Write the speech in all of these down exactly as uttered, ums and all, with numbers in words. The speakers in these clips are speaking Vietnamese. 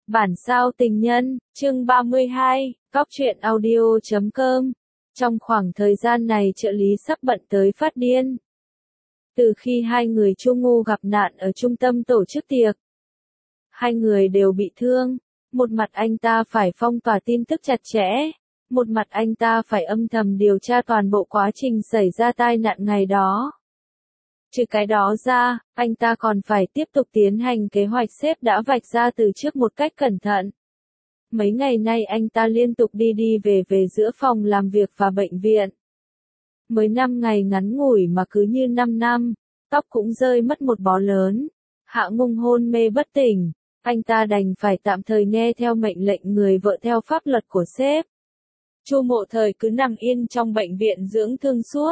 Bản sao tình nhân, chương ba mươi hai, góc truyện audio chấm com. Trong khoảng thời gian này trợ lý sắp bận tới phát điên. Từ khi hai người Chu Ngu gặp nạn ở trung tâm tổ chức tiệc, hai người đều bị thương. Một mặt anh ta phải phong tỏa tin tức chặt chẽ, một mặt anh ta phải âm thầm điều tra toàn bộ quá trình xảy ra tai nạn ngày đó. Trừ cái đó ra, anh ta còn phải tiếp tục tiến hành kế hoạch sếp đã vạch ra từ trước một cách cẩn thận. Mấy ngày nay anh ta liên tục đi đi về về giữa phòng làm việc và bệnh viện. Mới năm ngày ngắn ngủi mà cứ như năm năm, tóc cũng rơi mất một bó lớn. Hạ Ngung hôn mê bất tỉnh, anh ta đành phải tạm thời nghe theo mệnh lệnh người vợ theo pháp luật của sếp. Chu Mộ Thời cứ nằm yên trong bệnh viện dưỡng thương suốt.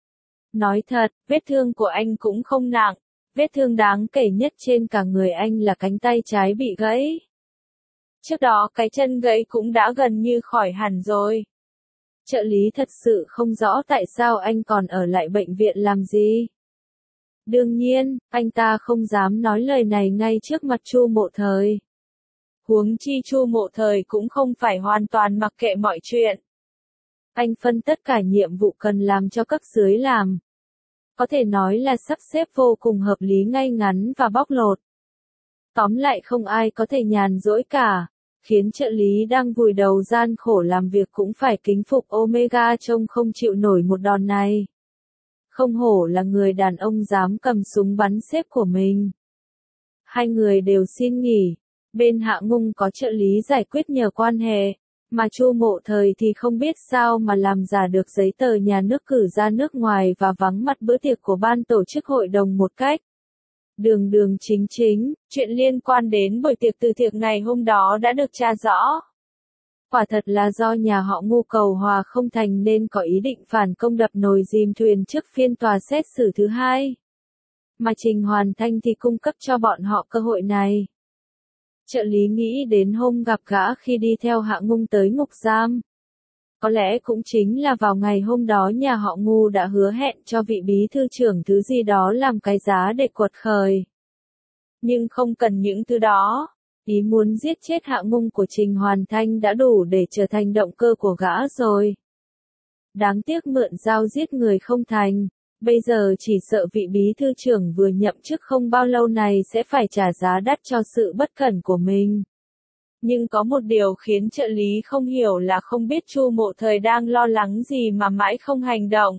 Nói thật, vết thương của anh cũng không nặng, vết thương đáng kể nhất trên cả người anh là cánh tay trái bị gãy. Trước đó cái chân gãy cũng đã gần như khỏi hẳn rồi. Trợ lý thật sự không rõ tại sao anh còn ở lại bệnh viện làm gì. Đương nhiên, anh ta không dám nói lời này ngay trước mặt Chu Mộ Thời. Huống chi Chu Mộ Thời cũng không phải hoàn toàn mặc kệ mọi chuyện. Anh phân tất cả nhiệm vụ cần làm cho cấp dưới làm. Có thể nói là sắp xếp vô cùng hợp lý, ngay ngắn và bóc lột. Tóm lại không ai có thể nhàn rỗi cả, khiến trợ lý đang vùi đầu gian khổ làm việc cũng phải kính phục Omega trông không chịu nổi một đòn này. Không hổ là người đàn ông dám cầm súng bắn sếp của mình. Hai người đều xin nghỉ, bên Hạ Ngung có trợ lý giải quyết nhờ quan hệ. Mà Chu Mộ Thời thì không biết sao mà làm giả được giấy tờ nhà nước cử ra nước ngoài và vắng mặt bữa tiệc của ban tổ chức hội đồng một cách đường đường chính chính. Chuyện liên quan đến buổi tiệc từ thiện ngày hôm đó đã được tra rõ. Quả thật là do nhà họ Ngu cầu hòa không thành nên có ý định phản công đập nồi dìm thuyền trước phiên tòa xét xử thứ hai. Mà Trình Hoàn Thanh thì cung cấp cho bọn họ cơ hội này. Trợ lý nghĩ đến hôm gặp gã khi đi theo Hạ Ngung tới ngục giam. Có lẽ cũng chính là vào ngày hôm đó nhà họ Ngu đã hứa hẹn cho vị bí thư trưởng thứ gì đó làm cái giá để quật khởi. Nhưng không cần những thứ đó. Ý muốn giết chết Hạ Ngung của Trình Hoàn Thanh đã đủ để trở thành động cơ của gã rồi. Đáng tiếc mượn dao giết người không thành. Bây giờ chỉ sợ vị bí thư trưởng vừa nhậm chức không bao lâu này sẽ phải trả giá đắt cho sự bất cẩn của mình. Nhưng có một điều khiến trợ lý không hiểu là không biết Chu Mộ Thời đang lo lắng gì mà mãi không hành động.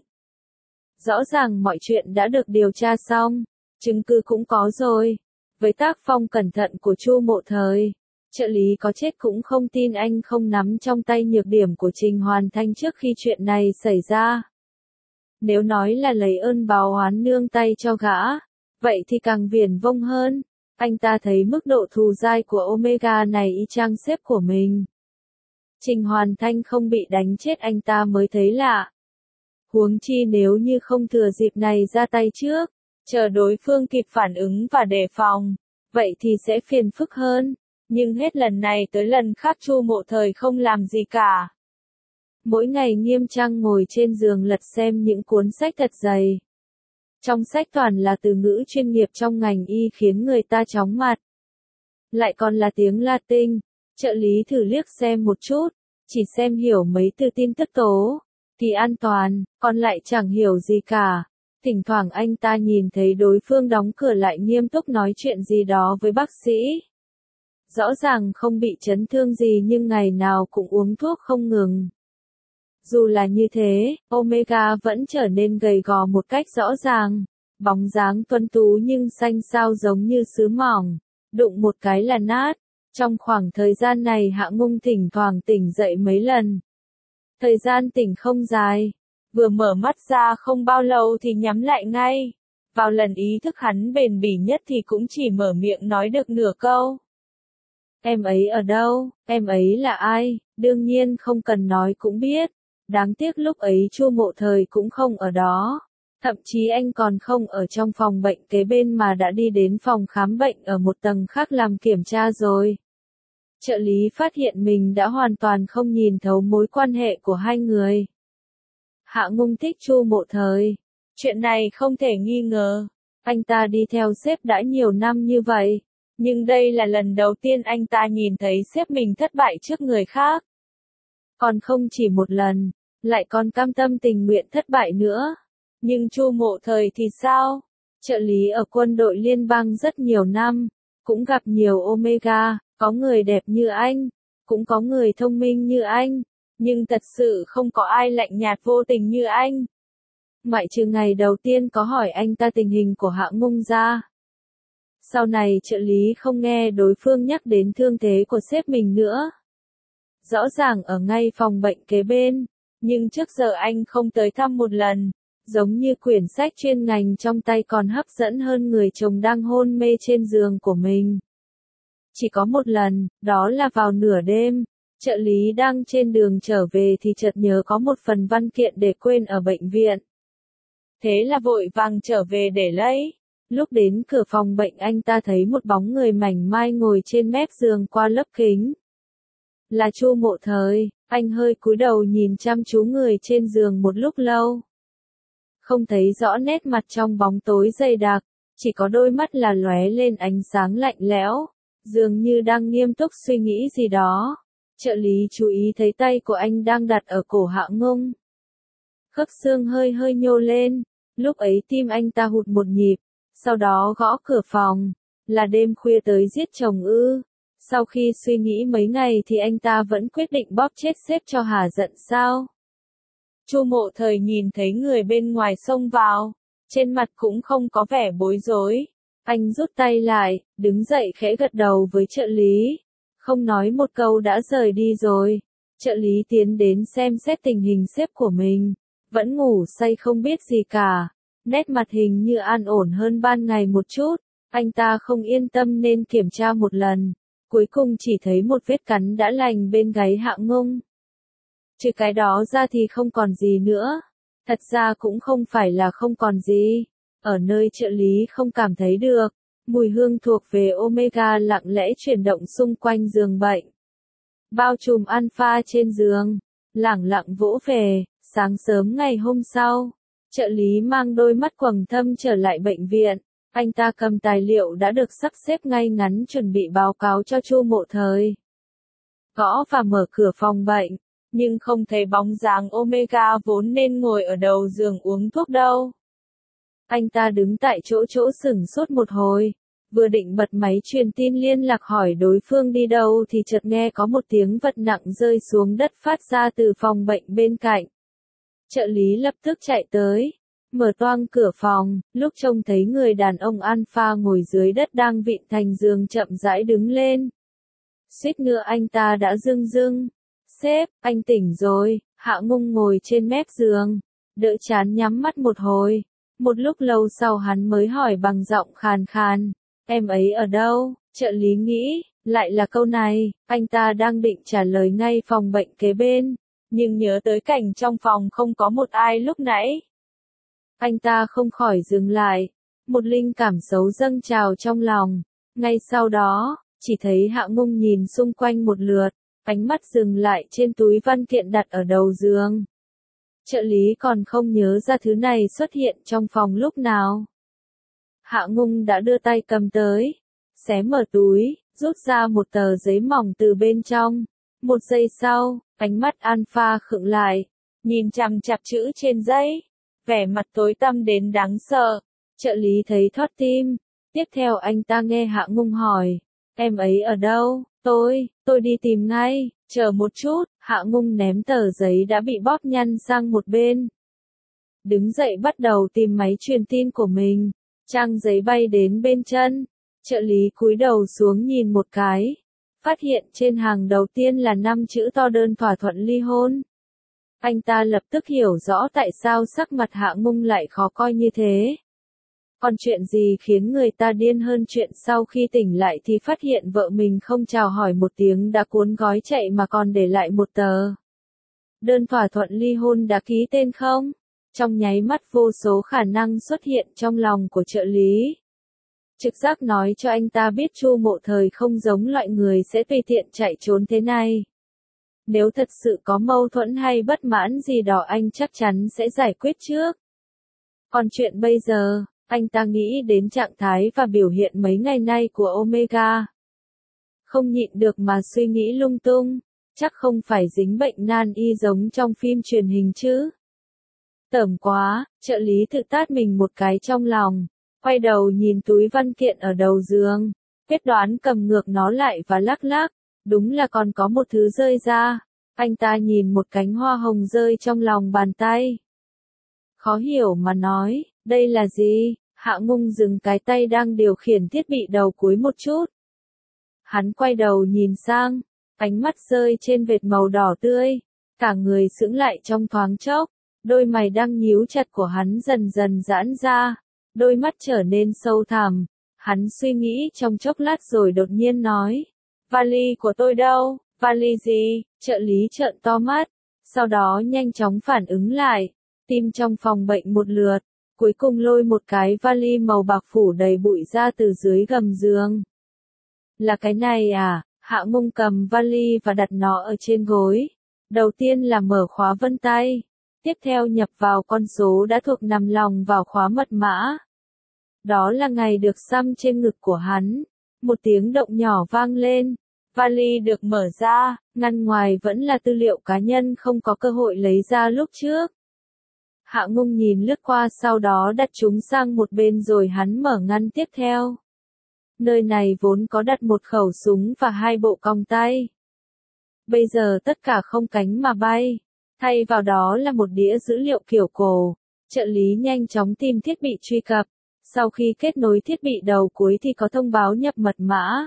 Rõ ràng mọi chuyện đã được điều tra xong, chứng cứ cũng có rồi. Với tác phong cẩn thận của Chu Mộ Thời, trợ lý có chết cũng không tin anh không nắm trong tay nhược điểm của Trình Hoàn Thanh trước khi chuyện này xảy ra. Nếu nói là lấy ơn báo oán nương tay cho gã, vậy thì càng viển vông hơn. Anh ta thấy mức độ thù dai của Omega này y chang sếp của mình. Trình Hoàn Thanh không bị đánh chết anh ta mới thấy lạ. Huống chi nếu như không thừa dịp này ra tay trước, chờ đối phương kịp phản ứng và đề phòng, vậy thì sẽ phiền phức hơn. Nhưng hết lần này tới lần khác Chu Mộ Thời không làm gì cả. Mỗi ngày nghiêm trang ngồi trên giường lật xem những cuốn sách thật dày. Trong sách toàn là từ ngữ chuyên nghiệp trong ngành y khiến người ta chóng mặt. Lại còn là tiếng Latin, trợ lý thử liếc xem một chút, chỉ xem hiểu mấy từ tin tức tố, thì an toàn, còn lại chẳng hiểu gì cả. Thỉnh thoảng anh ta nhìn thấy đối phương đóng cửa lại nghiêm túc nói chuyện gì đó với bác sĩ. Rõ ràng không bị chấn thương gì nhưng ngày nào cũng uống thuốc không ngừng. Dù là như thế, Omega vẫn trở nên gầy gò một cách rõ ràng. Bóng dáng tuấn tú nhưng xanh xao giống như sứ mỏng, đụng một cái là nát. Trong khoảng thời gian này Hạ Ngung thỉnh thoảng tỉnh dậy mấy lần. Thời gian tỉnh không dài, vừa mở mắt ra không bao lâu thì nhắm lại ngay. Vào lần ý thức hắn bền bỉ nhất thì cũng chỉ mở miệng nói được nửa câu. Em ấy ở đâu, em ấy là ai, đương nhiên không cần nói cũng biết. Đáng tiếc lúc ấy Chu Mộ Thời cũng không ở đó. Thậm chí anh còn không ở trong phòng bệnh kế bên mà đã đi đến phòng khám bệnh ở một tầng khác làm kiểm tra rồi. Trợ lý phát hiện mình đã hoàn toàn không nhìn thấu mối quan hệ của hai người. Hạ Ngung thích Chu Mộ Thời. Chuyện này không thể nghi ngờ. Anh ta đi theo sếp đã nhiều năm như vậy. Nhưng đây là lần đầu tiên anh ta nhìn thấy sếp mình thất bại trước người khác. Còn không chỉ một lần, lại còn cam tâm tình nguyện thất bại nữa. Nhưng Chu Mộ Thời thì sao? Trợ lý ở quân đội liên bang rất nhiều năm, cũng gặp nhiều Omega, có người đẹp như anh, cũng có người thông minh như anh, nhưng thật sự không có ai lạnh nhạt vô tình như anh. Ngoại trừ ngày đầu tiên có hỏi anh ta tình hình của Hạ Ngung ra. Sau này trợ lý không nghe đối phương nhắc đến thương thế của sếp mình nữa. Rõ ràng ở ngay phòng bệnh kế bên, nhưng trước giờ anh không tới thăm một lần, giống như quyển sách chuyên ngành trong tay còn hấp dẫn hơn người chồng đang hôn mê trên giường của mình. Chỉ có một lần, đó là vào nửa đêm, trợ lý đang trên đường trở về thì chợt nhớ có một phần văn kiện để quên ở bệnh viện. Thế là vội vàng trở về để lấy. Lúc đến cửa phòng bệnh anh ta thấy một bóng người mảnh mai ngồi trên mép giường qua lớp kính. Là Chu Mộ Thời, anh hơi cúi đầu nhìn chăm chú người trên giường một lúc lâu. Không thấy rõ nét mặt trong bóng tối dày đặc, chỉ có đôi mắt là lóe lên ánh sáng lạnh lẽo, dường như đang nghiêm túc suy nghĩ gì đó. Trợ lý chú ý thấy tay của anh đang đặt ở cổ Hạ Ngung. Khớp xương hơi hơi nhô lên, lúc ấy tim anh ta hụt một nhịp, sau đó gõ cửa phòng, là đêm khuya tới giết chồng ư. Sau khi suy nghĩ mấy ngày thì anh ta vẫn quyết định bóp chết sếp cho hả giận sao? Chu Mộ Thời nhìn thấy người bên ngoài xông vào, trên mặt cũng không có vẻ bối rối. Anh rút tay lại, đứng dậy khẽ gật đầu với trợ lý. Không nói một câu đã rời đi rồi. Trợ lý tiến đến xem xét tình hình sếp của mình. Vẫn ngủ say không biết gì cả. Nét mặt hình như an ổn hơn ban ngày một chút. Anh ta không yên tâm nên kiểm tra một lần. Cuối cùng chỉ thấy một vết cắn đã lành bên gáy Hạ Ngung. Trừ cái đó ra thì không còn gì nữa. Thật ra cũng không phải là không còn gì. Ở nơi trợ lý không cảm thấy được, mùi hương thuộc về Omega lặng lẽ chuyển động xung quanh giường bệnh. Bao trùm alpha trên giường, lẳng lặng vỗ về. Sáng sớm ngày hôm sau, trợ lý mang đôi mắt quầng thâm trở lại bệnh viện. Anh ta cầm tài liệu đã được sắp xếp ngay ngắn chuẩn bị báo cáo cho Chu Mộ Thời. Gõ và mở cửa phòng bệnh, nhưng không thấy bóng dáng Omega vốn nên ngồi ở đầu giường uống thuốc đâu. Anh ta đứng tại chỗ chỗ sửng sốt một hồi, vừa định bật máy truyền tin liên lạc hỏi đối phương đi đâu thì chợt nghe có một tiếng vật nặng rơi xuống đất phát ra từ phòng bệnh bên cạnh. Trợ lý lập tức chạy tới, mở toang cửa phòng, lúc trông thấy người đàn ông alpha ngồi dưới đất đang vịn thành giường chậm rãi đứng lên. Suýt nữa anh ta đã rưng rưng. Sếp, anh tỉnh rồi. Hạ Ngung ngồi trên mép giường, đỡ chán nhắm mắt một hồi. Một lúc lâu sau hắn mới hỏi bằng giọng khàn khàn, em ấy ở đâu? Trợ lý nghĩ, lại là câu này, anh ta đang định trả lời ngay phòng bệnh kế bên, nhưng nhớ tới cảnh trong phòng không có một ai lúc nãy. Anh ta không khỏi dừng lại, một linh cảm xấu dâng trào trong lòng. Ngay sau đó, chỉ thấy Hạ Ngung nhìn xung quanh một lượt, ánh mắt dừng lại trên túi văn kiện đặt ở đầu giường. Trợ lý còn không nhớ ra thứ này xuất hiện trong phòng lúc nào. Hạ Ngung đã đưa tay cầm tới, xé mở túi, rút ra một tờ giấy mỏng từ bên trong. Một giây sau, ánh mắt alpha khựng lại, nhìn chằm chằm chữ trên giấy, vẻ mặt tối tăm đến đáng sợ. Trợ lý thấy thót tim. Tiếp theo anh ta nghe Hạ Ngung hỏi, em ấy ở đâu? Tôi, tôi đi tìm ngay, chờ một chút. Hạ Ngung ném tờ giấy đã bị bóp nhăn sang một bên. Đứng dậy bắt đầu tìm máy truyền tin của mình, trang giấy bay đến bên chân. Trợ lý cúi đầu xuống nhìn một cái, phát hiện trên hàng đầu tiên là năm chữ to đơn thỏa thuận ly hôn. Anh ta lập tức hiểu rõ tại sao sắc mặt Hạ Ngung lại khó coi như thế. Còn chuyện gì khiến người ta điên hơn chuyện sau khi tỉnh lại thì phát hiện vợ mình không chào hỏi một tiếng đã cuốn gói chạy mà còn để lại một tờ đơn thỏa thuận ly hôn đã ký tên không? Trong nháy mắt vô số khả năng xuất hiện trong lòng của trợ lý. Trực giác nói cho anh ta biết Chu Mộ Thời không giống loại người sẽ tùy tiện chạy trốn thế này. Nếu thật sự có mâu thuẫn hay bất mãn gì đó anh chắc chắn sẽ giải quyết trước. Còn chuyện bây giờ, Anh ta nghĩ đến trạng thái và biểu hiện mấy ngày nay của Omega. Không nhịn được mà suy nghĩ lung tung, chắc không phải dính bệnh nan y giống trong phim truyền hình chứ. Tởm quá, trợ lý tự tát mình một cái trong lòng, quay đầu nhìn túi văn kiện ở đầu giường, quyết đoán cầm ngược nó lại và lắc lắc, đúng là còn có một thứ rơi ra. Anh ta nhìn một cánh hoa hồng rơi trong lòng bàn tay. Khó hiểu mà nói, đây là gì? Hạ Ngung dừng cái tay đang điều khiển thiết bị đầu cuối một chút. Hắn quay đầu nhìn sang, ánh mắt rơi trên vệt màu đỏ tươi, cả người sững lại trong thoáng chốc, đôi mày đang nhíu chặt của hắn dần dần giãn ra, đôi mắt trở nên sâu thẳm, hắn suy nghĩ trong chốc lát rồi đột nhiên nói, vali của tôi đâu, vali gì, trợ lý trợn to mắt, sau đó nhanh chóng phản ứng lại, tìm trong phòng bệnh một lượt, cuối cùng lôi một cái vali màu bạc phủ đầy bụi ra từ dưới gầm giường. Là cái này à? Hạ Ngung cầm vali và đặt nó ở trên gối. Đầu tiên là mở khóa vân tay. Tiếp theo nhập vào con số đã thuộc nằm lòng vào khóa mật mã. Đó là ngày được xăm trên ngực của hắn. Một tiếng động nhỏ vang lên. Vali được mở ra, ngăn ngoài vẫn là tư liệu cá nhân không có cơ hội lấy ra lúc trước. Hạ Ngung nhìn lướt qua sau đó đặt chúng sang một bên rồi hắn mở ngăn tiếp theo. Nơi này vốn có đặt một khẩu súng và hai bộ còng tay. Bây giờ tất cả không cánh mà bay. Thay vào đó là một đĩa dữ liệu kiểu cổ. Trợ lý nhanh chóng tìm thiết bị truy cập. Sau khi kết nối thiết bị đầu cuối thì có thông báo nhập mật mã.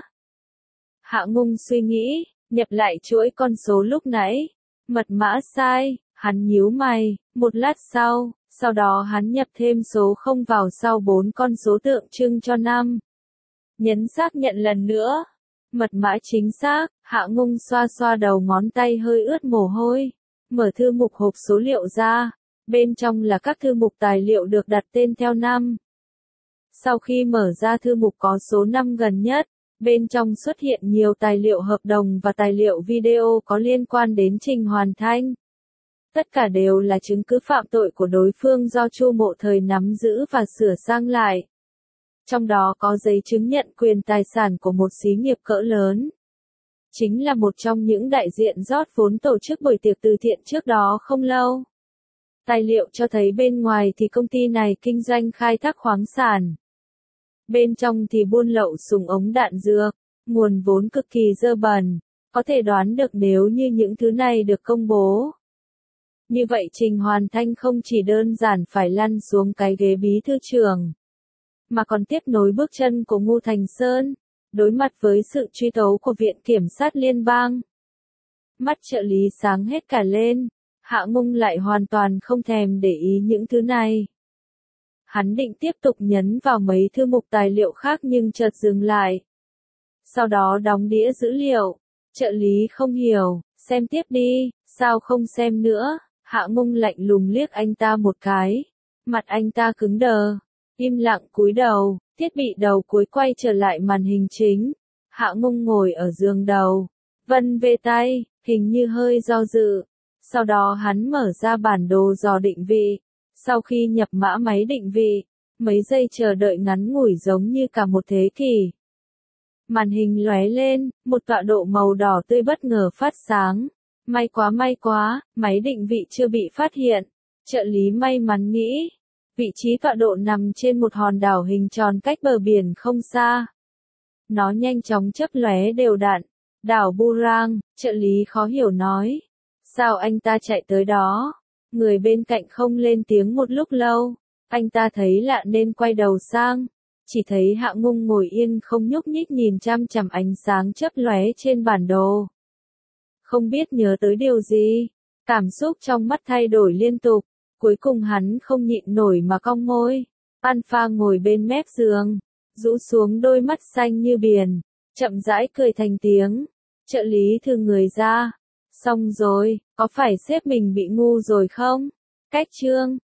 Hạ Ngung suy nghĩ, nhập lại chuỗi con số lúc nãy. Mật mã sai, hắn nhíu mày, một lát sau, sau đó hắn nhập thêm số không vào sau bốn con số tượng trưng cho năm. Nhấn xác nhận lần nữa. Mật mã chính xác, Hạ Ngung xoa xoa đầu ngón tay hơi ướt mồ hôi. Mở thư mục hộp số liệu ra. Bên trong là các thư mục tài liệu được đặt tên theo năm. Sau khi mở ra thư mục có số năm gần nhất, bên trong xuất hiện nhiều tài liệu hợp đồng và tài liệu video có liên quan đến Trình Hoàn Thanh. Tất cả đều là chứng cứ phạm tội của đối phương do Chu Mộ Thời nắm giữ và sửa sang lại. Trong đó có giấy chứng nhận quyền tài sản của một xí nghiệp cỡ lớn. Chính là một trong những đại diện rót vốn tổ chức buổi tiệc từ thiện trước đó không lâu. Tài liệu cho thấy bên ngoài thì công ty này kinh doanh khai thác khoáng sản. Bên trong thì buôn lậu súng ống đạn dược, nguồn vốn cực kỳ dơ bẩn, có thể đoán được nếu như những thứ này được công bố. Như vậy Trình Hoàn Thanh không chỉ đơn giản phải lăn xuống cái ghế bí thư trưởng, mà còn tiếp nối bước chân của Ngô Thành Sơn, đối mặt với sự truy tố của Viện Kiểm sát Liên bang. Mắt trợ lý sáng hết cả lên, Hạ Ngung lại hoàn toàn không thèm để ý những thứ này. Hắn định tiếp tục nhấn vào mấy thư mục tài liệu khác nhưng chợt dừng lại. Sau đó đóng đĩa dữ liệu, trợ lý không hiểu, xem tiếp đi, sao không xem nữa, Hạ Ngung lạnh lùng liếc anh ta một cái. Mặt anh ta cứng đờ, im lặng cúi đầu, thiết bị đầu cuối quay trở lại màn hình chính. Hạ Ngung ngồi ở giường đầu, vân về tay, hình như hơi do dự. Sau đó hắn mở ra bản đồ dò định vị. Sau khi nhập mã máy định vị, mấy giây chờ đợi ngắn ngủi giống như cả một thế kỷ. Màn hình lóe lên, một tọa độ màu đỏ tươi bất ngờ phát sáng. May quá may quá, máy định vị chưa bị phát hiện. Trợ lý may mắn nghĩ. Vị trí tọa độ nằm trên một hòn đảo hình tròn cách bờ biển không xa. Nó nhanh chóng chớp lóe đều đặn. Đảo Burang, trợ lý khó hiểu nói. Sao anh ta chạy tới đó? Người bên cạnh không lên tiếng một lúc lâu. Anh ta thấy lạ nên quay đầu sang. Chỉ thấy Hạ Ngung ngồi yên không nhúc nhích nhìn chăm chằm ánh sáng chớp lóe trên bản đồ. Không biết nhớ tới điều gì. Cảm xúc trong mắt thay đổi liên tục. Cuối cùng hắn không nhịn nổi mà cong môi. Alpha ngồi bên mép giường, rũ xuống đôi mắt xanh như biển, chậm rãi cười thành tiếng. Trợ lý thừ người ra. Xong rồi, có phải sếp mình bị ngu rồi không? Cách chương.